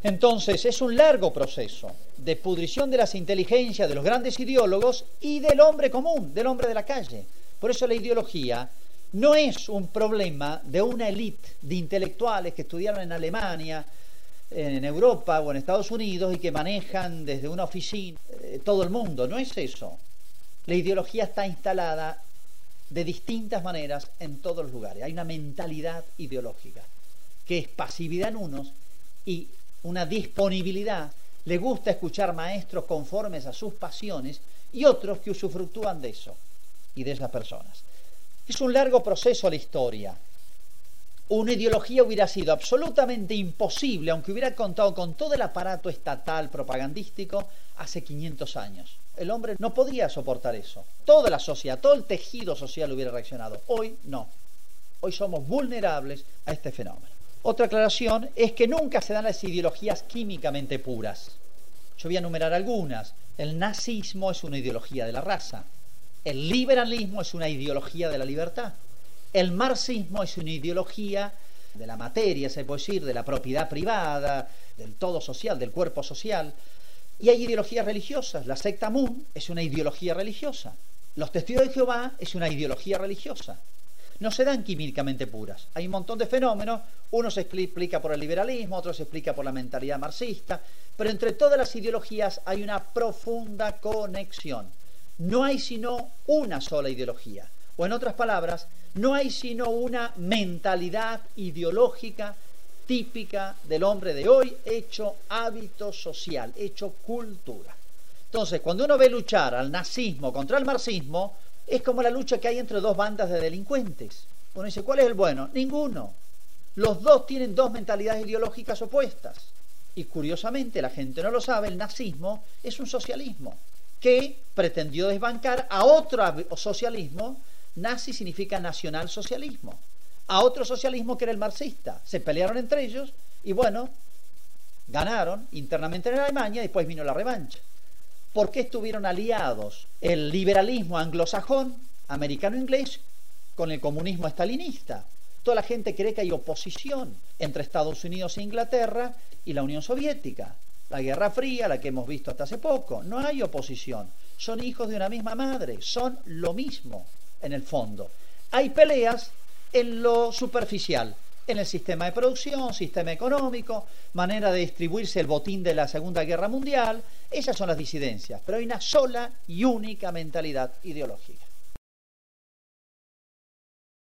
Entonces es un largo proceso de pudrición de las inteligencias de los grandes ideólogos y del hombre común, del hombre de la calle. Por eso la ideología no es un problema de una élite de intelectuales que estudiaron en Alemania, en Europa o en Estados Unidos y que manejan desde una oficina todo el mundo. No es eso. La ideología está instalada de distintas maneras en todos los lugares. Hay una mentalidad ideológica que es pasividad en unos y una disponibilidad. Le gusta escuchar maestros conformes a sus pasiones y otros que usufructúan de eso y de esas personas. Es un largo proceso la historia. Una ideología hubiera sido absolutamente imposible, aunque hubiera contado con todo el aparato estatal propagandístico hace 500 años. El hombre no podría soportar eso. Toda la sociedad, todo el tejido social hubiera reaccionado. Hoy no. Hoy somos vulnerables a este fenómeno. Otra aclaración es que nunca se dan las ideologías químicamente puras. Yo voy a enumerar algunas. El nazismo es una ideología de la raza. El liberalismo es una ideología de la libertad. El marxismo es una ideología de la materia, se puede decir, de la propiedad privada, del todo social, del cuerpo social. Y hay ideologías religiosas. La secta Moon es una ideología religiosa. Los testigos de Jehová es una ideología religiosa. No se dan químicamente puras. Hay un montón de fenómenos. Uno se explica por el liberalismo, otro se explica por la mentalidad marxista. Pero entre todas las ideologías hay una profunda conexión. No hay sino una sola ideología. O en otras palabras, no hay sino una mentalidad ideológica típica del hombre de hoy, hecho hábito social, hecho cultura. Entonces, cuando uno ve luchar al nazismo contra el marxismo, es como la lucha que hay entre dos bandas de delincuentes. Uno dice, ¿cuál es el bueno? Ninguno. Los dos tienen dos mentalidades ideológicas opuestas. Y curiosamente, la gente no lo sabe, el nazismo es un socialismo que pretendió desbancar a otro socialismo. Nazi significa nacionalsocialismo. A otro socialismo que era el marxista. Se pelearon entre ellos y bueno, ganaron internamente en Alemania y después vino la revancha. ¿Por qué estuvieron aliados el liberalismo anglosajón, americano-inglés, con el comunismo estalinista? Toda la gente cree que hay oposición entre Estados Unidos e Inglaterra y la Unión Soviética. La Guerra Fría, la que hemos visto hasta hace poco. No hay oposición. Son hijos de una misma madre. Son lo mismo en el fondo. Hay peleas en lo superficial, en el sistema de producción, sistema económico, manera de distribuirse el botín de la Segunda Guerra Mundial. Esas son las disidencias, pero hay una sola y única mentalidad ideológica.